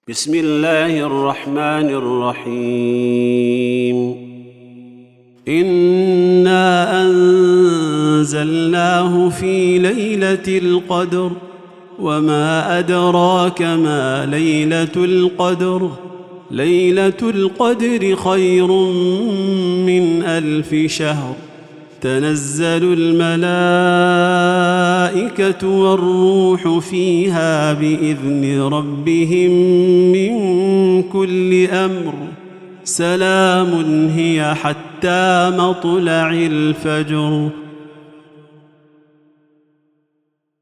بسم الله الرحمن الرحيم إنا أنزلناه في ليلة القدر وما أدراك ما ليلة القدر ليلة القدر خير من 1000 شهر تنزل الملائكة والروح فيها بإذن ربهم من كل أمر سلام هي حتى مطلع الفجر.